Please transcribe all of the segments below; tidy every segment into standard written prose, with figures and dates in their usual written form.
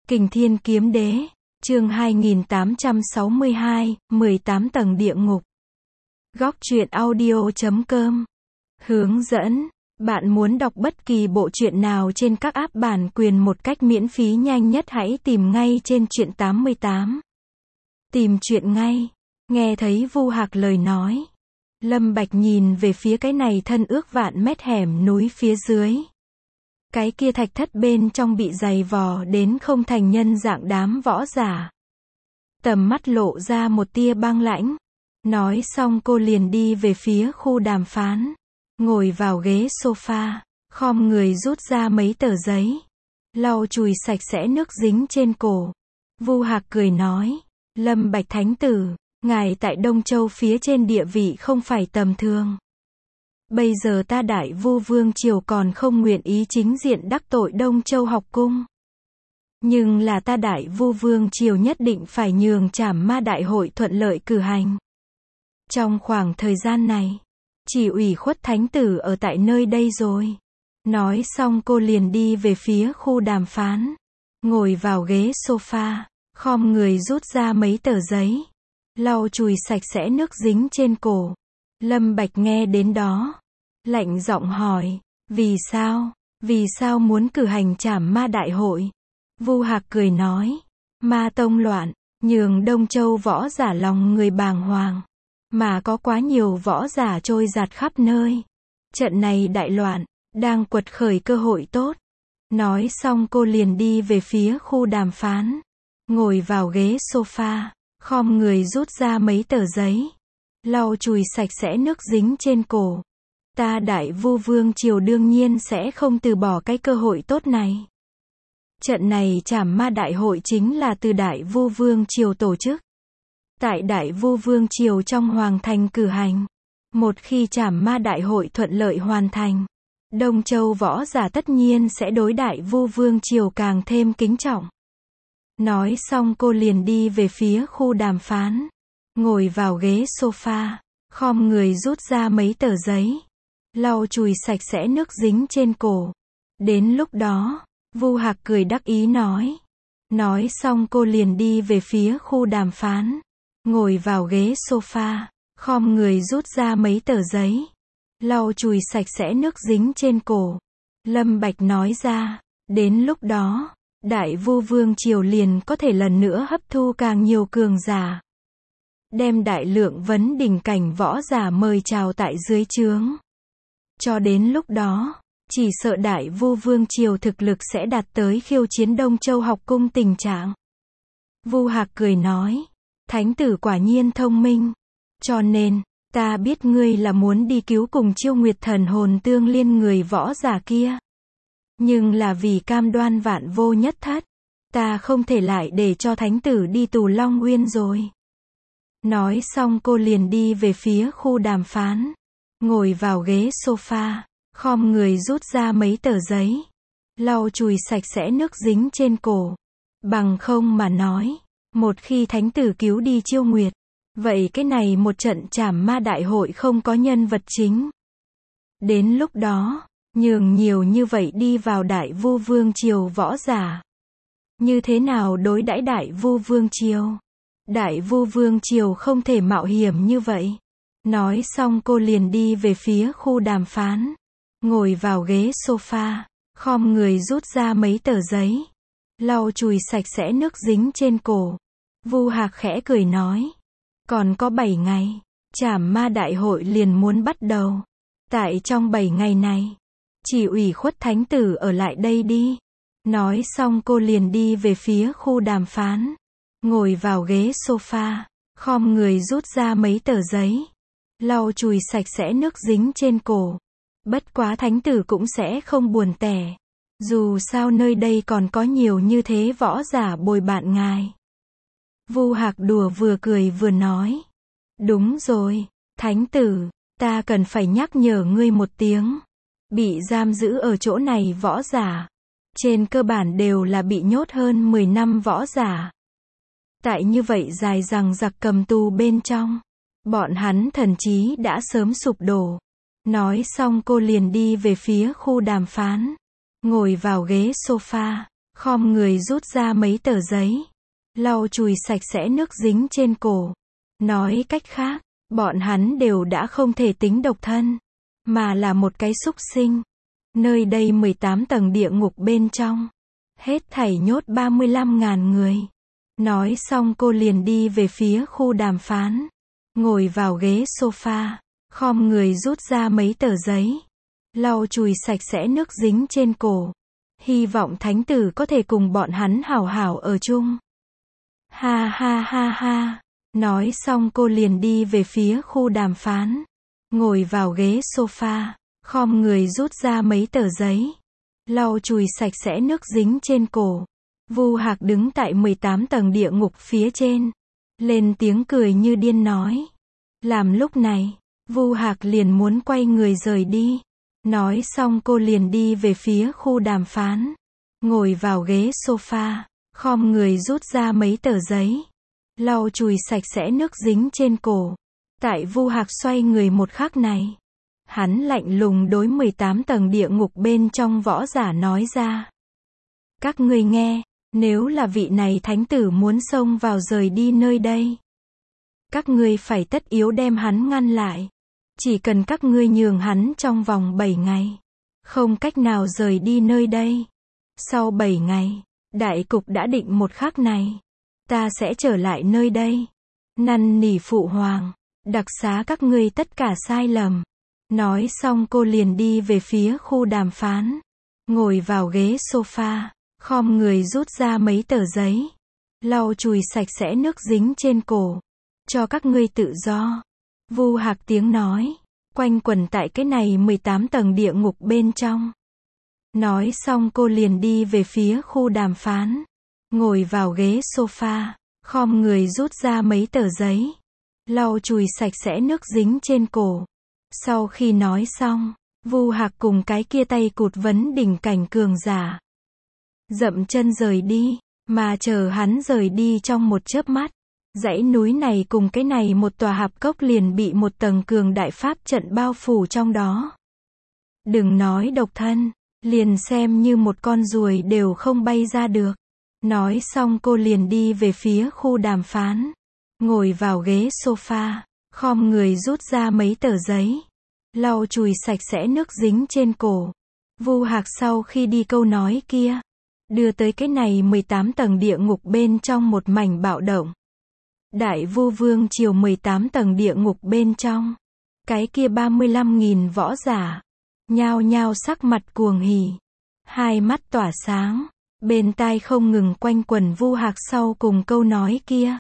Kình Thiên Kiếm Đế, chương 2862, 18 tầng địa ngục. Góc truyện audio.com. Hướng dẫn. Bạn muốn đọc bất kỳ bộ truyện nào trên các app bản quyền một cách miễn phí nhanh nhất hãy tìm ngay trên truyện 88. Tìm truyện ngay. Nghe thấy Vu Hạc lời nói. Lâm Bạch nhìn về phía cái này thân ước vạn mét hẻm núi phía dưới. Cái kia thạch thất bên trong bị dày vò đến không thành nhân dạng đám võ giả. Tầm mắt lộ ra một tia băng lãnh. Nói xong cô liền đi về phía khu đàm phán. Ngồi vào ghế sofa, khom người rút ra mấy tờ giấy. Lau chùi sạch sẽ nước dính trên cổ. Vu Hạc cười nói, Lâm Bạch Thánh Tử, ngài tại Đông Châu phía trên địa vị không phải tầm thường. Bây giờ ta Đại Vu Vương Triều còn không nguyện ý chính diện đắc tội Đông Châu học cung. Nhưng là ta Đại Vu Vương Triều nhất định phải nhường Trảm Ma Đại hội thuận lợi cử hành. Trong khoảng thời gian này, chỉ ủy khuất Thánh Tử ở tại nơi đây rồi. Nói xong cô liền đi về phía khu đàm phán. Ngồi vào ghế sofa, khom người rút ra mấy tờ giấy. Lau chùi sạch sẽ nước dính trên cổ. Lâm Bạch nghe đến đó. Lạnh giọng hỏi, vì sao muốn cử hành Trảm Ma Đại hội? Vu Hạc cười nói, Ma Tông loạn, nhường Đông Châu võ giả lòng người bàng hoàng. Mà có quá nhiều võ giả trôi giạt khắp nơi. Trận này đại loạn, đang quật khởi cơ hội tốt. Nói xong cô liền đi về phía khu đàm phán. Ngồi vào ghế sofa, khom người rút ra mấy tờ giấy. Lau chùi sạch sẽ nước dính trên cổ. Ta Đại Vu Vương Triều đương nhiên sẽ không từ bỏ cái cơ hội tốt này. Trận này Trảm Ma Đại hội chính là từ Đại Vu Vương Triều tổ chức. Tại Đại Vu Vương Triều trong Hoàng Thành cử hành. Một khi Trảm Ma Đại hội thuận lợi hoàn thành, Đông Châu võ giả tất nhiên sẽ đối Đại Vu Vương Triều càng thêm kính trọng. Nói xong cô liền đi về phía khu đàm phán. Ngồi vào ghế sofa, khom người rút ra mấy tờ giấy. Lau chùi sạch sẽ nước dính trên cổ. Đến lúc đó, Vu Hạc cười đắc ý nói. Nói xong cô liền đi về phía khu đàm phán. Ngồi vào ghế sofa, khom người rút ra mấy tờ giấy. Lau chùi sạch sẽ nước dính trên cổ. Lâm Bạch nói ra, đến lúc đó, Đại Vu Vương Triều liền có thể lần nữa hấp thu càng nhiều cường giả. Đem đại lượng vấn đỉnh cảnh võ giả mời chào tại dưới trướng. Cho đến lúc đó, chỉ sợ Đại Vu Vương Triều thực lực sẽ đạt tới khiêu chiến Đông Châu học cung tình trạng. Vu Hạc cười nói, Thánh Tử quả nhiên thông minh. Cho nên, ta biết ngươi là muốn đi cứu cùng Chiêu Nguyệt Thần hồn tương liên người võ giả kia. Nhưng là vì cam đoan vạn vô nhất thất, ta không thể lại để cho Thánh Tử đi tù Long Uyên rồi. Nói xong cô liền đi về phía khu đàm phán. Ngồi vào ghế sofa, khom người rút ra mấy tờ giấy. Lau chùi sạch sẽ nước dính trên cổ. Bằng không mà nói, một khi Thánh Tử cứu đi Chiêu Nguyệt, vậy cái này một trận Trảm Ma Đại hội không có nhân vật chính. Đến lúc đó, nhường nhiều như vậy đi vào Đại Vu Vương Triều võ giả. Như thế nào đối đãi Đại Vu Vương Triều? Đại Vu Vương Triều không thể mạo hiểm như vậy. Nói xong cô liền đi về phía khu đàm phán. Ngồi vào ghế sofa, khom người rút ra mấy tờ giấy. Lau chùi sạch sẽ nước dính trên cổ. Vu Hạc khẽ cười nói. Còn có 7 ngày, Trảm Ma Đại hội liền muốn bắt đầu. Tại trong 7 ngày này, chỉ ủy khuất Thánh Tử ở lại đây đi. Nói xong cô liền đi về phía khu đàm phán. Ngồi vào ghế sofa, khom người rút ra mấy tờ giấy. Lau chùi sạch sẽ nước dính trên cổ. Bất quá Thánh Tử cũng sẽ không buồn tẻ. Dù sao nơi đây còn có nhiều như thế võ giả bồi bạn ngài. Vu Hạc đùa vừa cười vừa nói. Đúng rồi, Thánh Tử, ta cần phải nhắc nhở ngươi một tiếng. Bị giam giữ ở chỗ này võ giả. Trên cơ bản đều là bị nhốt hơn 10 năm võ giả. Tại như vậy dài dằng dặc cầm tù bên trong. Bọn hắn thần trí đã sớm sụp đổ. Nói xong cô liền đi về phía khu đàm phán. Ngồi vào ghế sofa, khom người rút ra mấy tờ giấy, lau chùi sạch sẽ nước dính trên cổ. Nói cách khác, bọn hắn đều đã không thể tính độc thân, mà là một cái súc sinh. Nơi đây 18 tầng địa ngục bên trong, hết thảy nhốt 35.000 người. Nói xong cô liền đi về phía khu đàm phán, ngồi vào ghế sofa, khom người rút ra mấy tờ giấy, lau chùi sạch sẽ nước dính trên cổ. Hy vọng thánh tử có thể cùng bọn hắn hảo hảo ở chung. Ha ha ha ha. Nói xong cô liền đi về phía khu đàm phán, ngồi vào ghế sofa, khom người rút ra mấy tờ giấy, lau chùi sạch sẽ nước dính trên cổ. Vu Hạc đứng tại 18 tầng địa ngục phía trên, lên tiếng cười như điên nói. Làm lúc này, Vu Hạc liền muốn quay người rời đi. Nói xong cô liền đi về phía khu đàm phán, ngồi vào ghế sofa, khom người rút ra mấy tờ giấy, lau chùi sạch sẽ nước dính trên cổ. Tại Vu Hạc xoay người một khắc này, hắn lạnh lùng đối 18 tầng địa ngục bên trong võ giả nói ra. Các ngươi nghe, nếu là vị này thánh tử muốn xông vào rời đi nơi đây, các ngươi phải tất yếu đem hắn ngăn lại. Chỉ cần các ngươi nhường hắn trong vòng 7 ngày, không cách nào rời đi nơi đây. Sau 7 ngày, đại cục đã định một khắc này, ta sẽ trở lại nơi đây, năn nỉ phụ hoàng, đặc xá các ngươi tất cả sai lầm. Nói xong cô liền đi về phía khu đàm phán, ngồi vào ghế sofa, khom người rút ra mấy tờ giấy, lau chùi sạch sẽ nước dính trên cổ. Cho các ngươi tự do. Vu Hạc tiếng nói, quanh quẩn tại cái này 18 tầng địa ngục bên trong. Nói xong cô liền đi về phía khu đàm phán, ngồi vào ghế sofa, khom người rút ra mấy tờ giấy, lau chùi sạch sẽ nước dính trên cổ. Sau khi nói xong, Vu Hạc cùng cái kia tay cụt vấn đỉnh cảnh cường giả dậm chân rời đi, mà chờ hắn rời đi trong một chớp mắt, dãy núi này cùng cái này một tòa hạp cốc liền bị một tầng cường đại pháp trận bao phủ trong đó. Đừng nói độc thân, liền xem như một con ruồi đều không bay ra được. Nói xong cô liền đi về phía khu đàm phán, ngồi vào ghế sofa, khom người rút ra mấy tờ giấy, lau chùi sạch sẽ nước dính trên cổ. Vu Hạc sau khi đi câu nói kia, đưa tới cái này 18 tầng địa ngục bên trong một mảnh bạo động. Đại Vu Vương triều 18 tầng địa ngục bên trong, cái kia 35.000 võ giả, nhao nhao sắc mặt cuồng hỉ, hai mắt tỏa sáng, bên tai không ngừng quanh quẩn Vu Hạc sau cùng câu nói kia.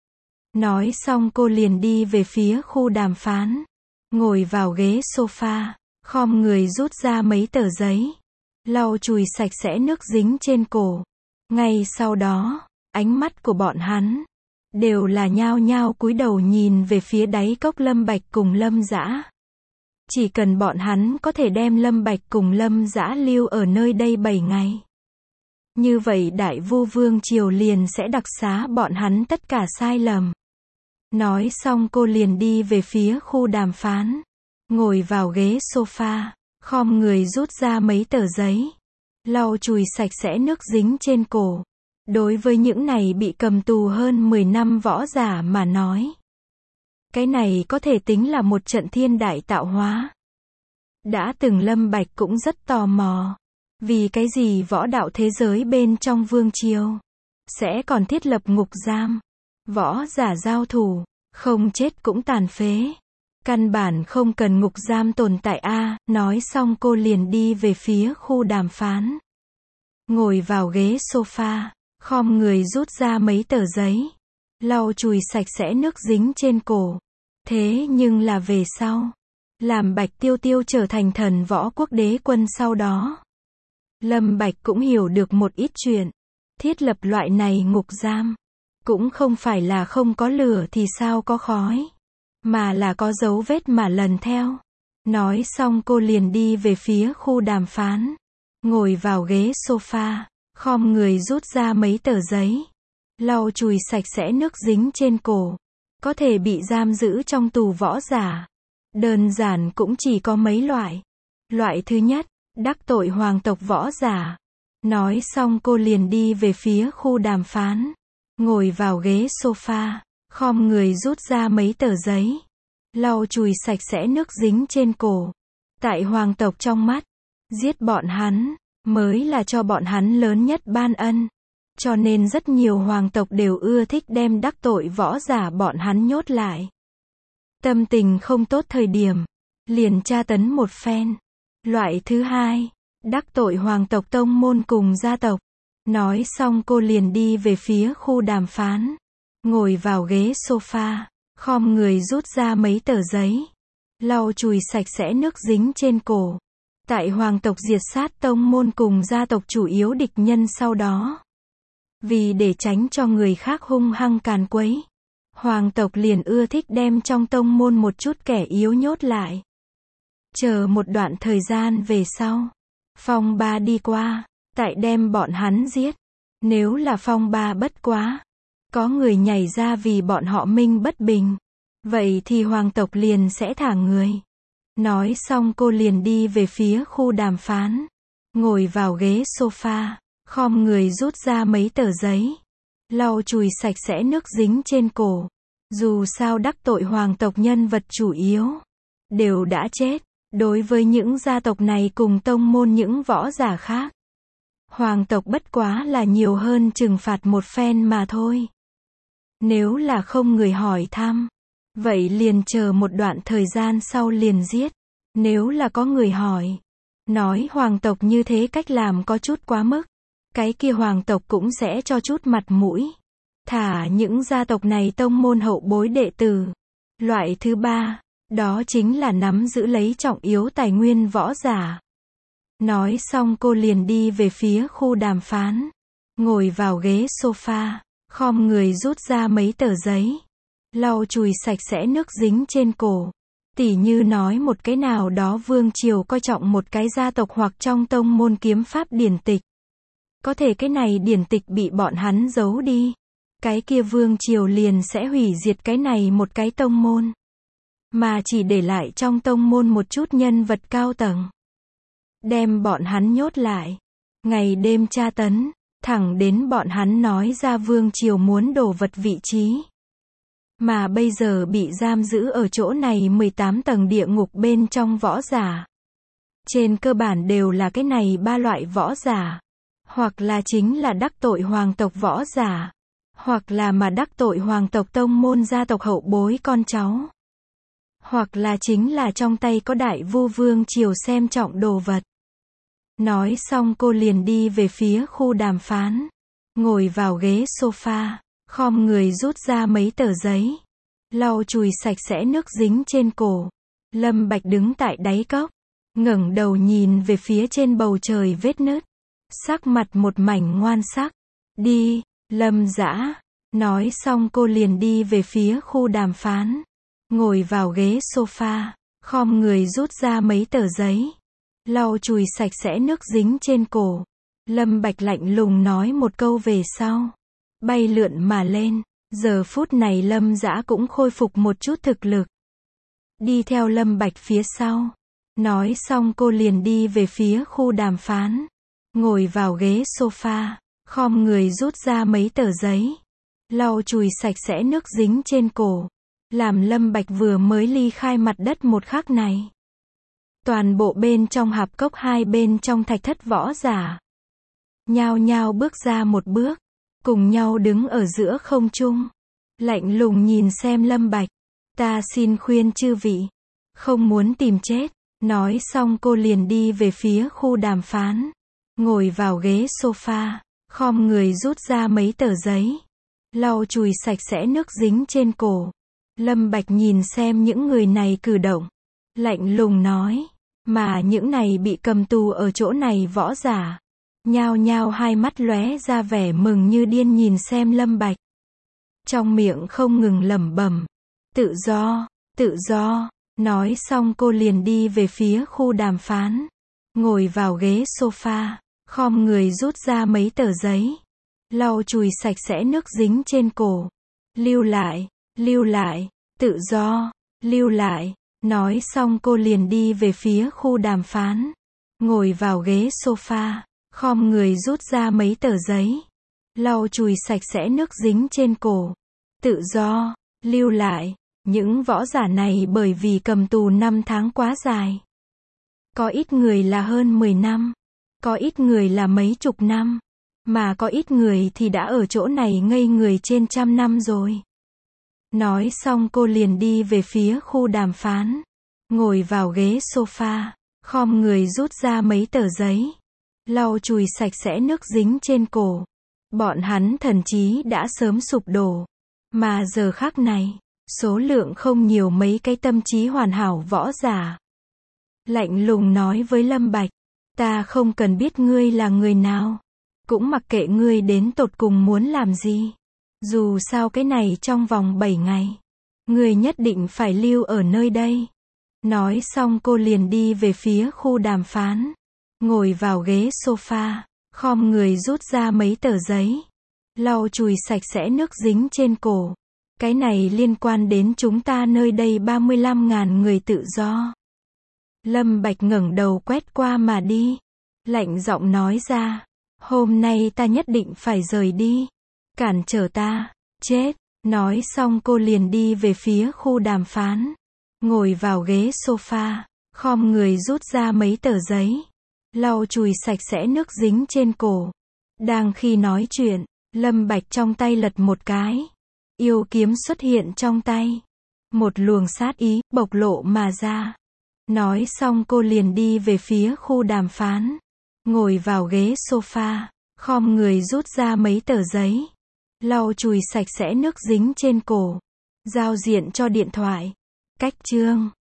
Nói xong cô liền đi về phía khu đàm phán, ngồi vào ghế sofa, khom người rút ra mấy tờ giấy, lau chùi sạch sẽ nước dính trên cổ. Ngay sau đó, ánh mắt của bọn hắn đều là nhao nhao cúi đầu nhìn về phía đáy cốc Lâm Bạch cùng Lâm Dã. Chỉ cần bọn hắn có thể đem Lâm Bạch cùng Lâm Dã lưu ở nơi đây 7 ngày, như vậy Đại Vu Vương triều liền sẽ đặc xá bọn hắn tất cả sai lầm. Nói xong cô liền đi về phía khu đàm phán, ngồi vào ghế sofa, khom người rút ra mấy tờ giấy, lau chùi sạch sẽ nước dính trên cổ. Đối với những này bị cầm tù hơn 10 năm võ giả mà nói, cái này có thể tính là một trận thiên đại tạo hóa. Đã từng Lâm Bạch cũng rất tò mò, vì cái gì võ đạo thế giới bên trong vương triều sẽ còn thiết lập ngục giam, võ giả giao thủ, không chết cũng tàn phế. Căn bản không cần ngục giam tồn tại a. Nói xong cô liền đi về phía khu đàm phán, ngồi vào ghế sofa, khom người rút ra mấy tờ giấy, lau chùi sạch sẽ nước dính trên cổ. Thế nhưng là về sau, làm Bạch Tiêu Tiêu trở thành thần võ quốc đế quân sau đó, Lâm Bạch cũng hiểu được một ít chuyện. Thiết lập loại này ngục giam, cũng không phải là không có lửa thì sao có khói, mà là có dấu vết mà lần theo. Nói xong cô liền đi về phía khu đàm phán, ngồi vào ghế sofa, khom người rút ra mấy tờ giấy, lau chùi sạch sẽ nước dính trên cổ. Có thể bị giam giữ trong tù võ giả, đơn giản cũng chỉ có mấy loại. Loại thứ nhất, đắc tội hoàng tộc võ giả. Nói xong cô liền đi về phía khu đàm phán. Ngồi vào ghế sofa, khom người rút ra mấy tờ giấy. Lau chùi sạch sẽ nước dính trên cổ. Tại hoàng tộc trong mắt, giết bọn hắn, mới là cho bọn hắn lớn nhất ban ân. Cho nên rất nhiều hoàng tộc đều ưa thích đem đắc tội võ giả bọn hắn nhốt lại. Tâm tình không tốt thời điểm, liền tra tấn một phen. Loại thứ hai, đắc tội hoàng tộc tông môn cùng gia tộc. Nói xong cô liền đi về phía khu đàm phán. Ngồi vào ghế sofa, khom người rút ra mấy tờ giấy. Lau chùi sạch sẽ nước dính trên cổ. Tại hoàng tộc diệt sát tông môn cùng gia tộc chủ yếu địch nhân sau đó. Vì để tránh cho người khác hung hăng càn quấy, hoàng tộc liền ưa thích đem trong tông môn một chút kẻ yếu nhốt lại. Chờ một đoạn thời gian về sau, phong ba đi qua, tại đem bọn hắn giết. Nếu là phong ba bất quá, có người nhảy ra vì bọn họ minh bất bình, vậy thì hoàng tộc liền sẽ thả người. Nói xong cô liền đi về phía khu đàm phán. Ngồi vào ghế sofa, khom người rút ra mấy tờ giấy. Lau chùi sạch sẽ nước dính trên cổ. Dù sao đắc tội hoàng tộc nhân vật chủ yếu đều đã chết. Đối với những gia tộc này cùng tông môn những võ giả khác, hoàng tộc bất quá là nhiều hơn trừng phạt một phen mà thôi. Nếu là không người hỏi thăm, vậy liền chờ một đoạn thời gian sau liền giết. Nếu là có người hỏi, nói hoàng tộc như thế cách làm có chút quá mức, cái kia hoàng tộc cũng sẽ cho chút mặt mũi. Thả những gia tộc này tông môn hậu bối đệ tử. Loại thứ ba, đó chính là nắm giữ lấy trọng yếu tài nguyên võ giả. Nói xong cô liền đi về phía khu đàm phán. Ngồi vào ghế sofa, khom người rút ra mấy tờ giấy. Lau chùi sạch sẽ nước dính trên cổ. Tỉ như nói một cái nào đó vương triều coi trọng một cái gia tộc hoặc trong tông môn kiếm pháp điển tịch. Có thể cái này điển tịch bị bọn hắn giấu đi. Cái kia vương triều liền sẽ hủy diệt cái này một cái tông môn. Mà chỉ để lại trong tông môn một chút nhân vật cao tầng. Đem bọn hắn nhốt lại. Ngày đêm tra tấn, thẳng đến bọn hắn nói ra vương triều muốn đổ vật vị trí. Mà bây giờ bị giam giữ ở chỗ này 18 tầng địa ngục bên trong võ giả. Trên cơ bản đều là cái này ba loại võ giả. Hoặc là chính là đắc tội hoàng tộc võ giả. Hoặc là mà đắc tội hoàng tộc tông môn gia tộc hậu bối con cháu. Hoặc là chính là trong tay có đại vu vương triều xem trọng đồ vật. Nói xong cô liền đi về phía khu đàm phán. Ngồi vào ghế sofa, khom người rút ra mấy tờ giấy. Lau chùi sạch sẽ nước dính trên cổ. Lâm Bạch đứng tại đáy cốc, ngẩng đầu nhìn về phía trên bầu trời vết nứt. Sắc mặt một mảnh ngoan sắc. Đi, Lâm Dã. Nói xong cô liền đi về phía khu đàm phán. Ngồi vào ghế sofa, khom người rút ra mấy tờ giấy. Lau chùi sạch sẽ nước dính trên cổ. Lâm Bạch lạnh lùng nói một câu về sau. Bay lượn mà lên. Giờ phút này Lâm Dã cũng khôi phục một chút thực lực. Đi theo Lâm Bạch phía sau. Nói xong cô liền đi về phía khu đàm phán. Ngồi vào ghế sofa, khom người rút ra mấy tờ giấy. Lau chùi sạch sẽ nước dính trên cổ. Làm Lâm Bạch vừa mới ly khai mặt đất một khắc này. Toàn bộ bên trong hạp cốc hai bên trong thạch thất võ giả. Nhao nhao bước ra một bước. Cùng nhau đứng ở giữa không trung. Lạnh lùng nhìn xem Lâm Bạch. Ta xin khuyên chư vị. Không muốn tìm chết. Nói xong cô liền đi về phía khu đàm phán. Ngồi vào ghế sofa. Khom người rút ra mấy tờ giấy. Lau chùi sạch sẽ nước dính trên cổ. Lâm Bạch nhìn xem những người này cử động. Lạnh lùng nói. Mà những này bị cầm tù ở chỗ này võ giả. Nhao nhao hai mắt lóe ra vẻ mừng như điên nhìn xem Lâm Bạch. Trong miệng không ngừng lẩm bẩm. Tự do, tự do. Nói xong cô liền đi về phía khu đàm phán. Ngồi vào ghế sofa. Khom người rút ra mấy tờ giấy. Lau chùi sạch sẽ nước dính trên cổ. Lưu lại, tự do, lưu lại. Nói xong cô liền đi về phía khu đàm phán. Ngồi vào ghế sofa. khom người rút ra mấy tờ giấy, lau chùi sạch sẽ nước dính trên cổ. Tự do, lưu lại, những võ giả này bởi vì cầm tù 5 tháng quá dài. Có ít người là hơn 10 năm, có ít người là mấy chục năm, mà có ít người thì đã ở chỗ này ngây người trên 100 năm rồi. Nói xong cô liền đi về phía khu đàm phán, ngồi vào ghế sofa, khom người rút ra mấy tờ giấy, lau chùi sạch sẽ nước dính trên cổ. Bọn hắn thần trí đã sớm sụp đổ, mà giờ khắc này, số lượng không nhiều mấy cái tâm trí hoàn hảo võ giả. Lạnh lùng nói với Lâm Bạch, ta không cần biết ngươi là người nào, cũng mặc kệ ngươi đến tột cùng muốn làm gì. Dù sao cái này trong vòng 7 ngày, ngươi nhất định phải lưu ở nơi đây. Nói xong cô liền đi về phía khu đàm phán, ngồi vào ghế sofa, khom người rút ra mấy tờ giấy, lau chùi sạch sẽ nước dính trên cổ. Cái này liên quan đến chúng ta nơi đây 35.000 người tự do. Lâm Bạch ngẩng đầu quét qua mà đi, lạnh giọng nói ra, hôm nay ta nhất định phải rời đi. Cản trở ta, chết. Nói xong cô liền đi về phía khu đàm phán, ngồi vào ghế sofa, khom người rút ra mấy tờ giấy, lau chùi sạch sẽ nước dính trên cổ. Đang khi nói chuyện, Lâm Bạch trong tay lật một cái, yêu kiếm xuất hiện trong tay, một luồng sát ý bộc lộ mà ra. Nói xong cô liền đi về phía khu đàm phán, ngồi vào ghế sofa, khom người rút ra mấy tờ giấy, lau chùi sạch sẽ nước dính trên cổ, giao diện cho điện thoại. Cách chương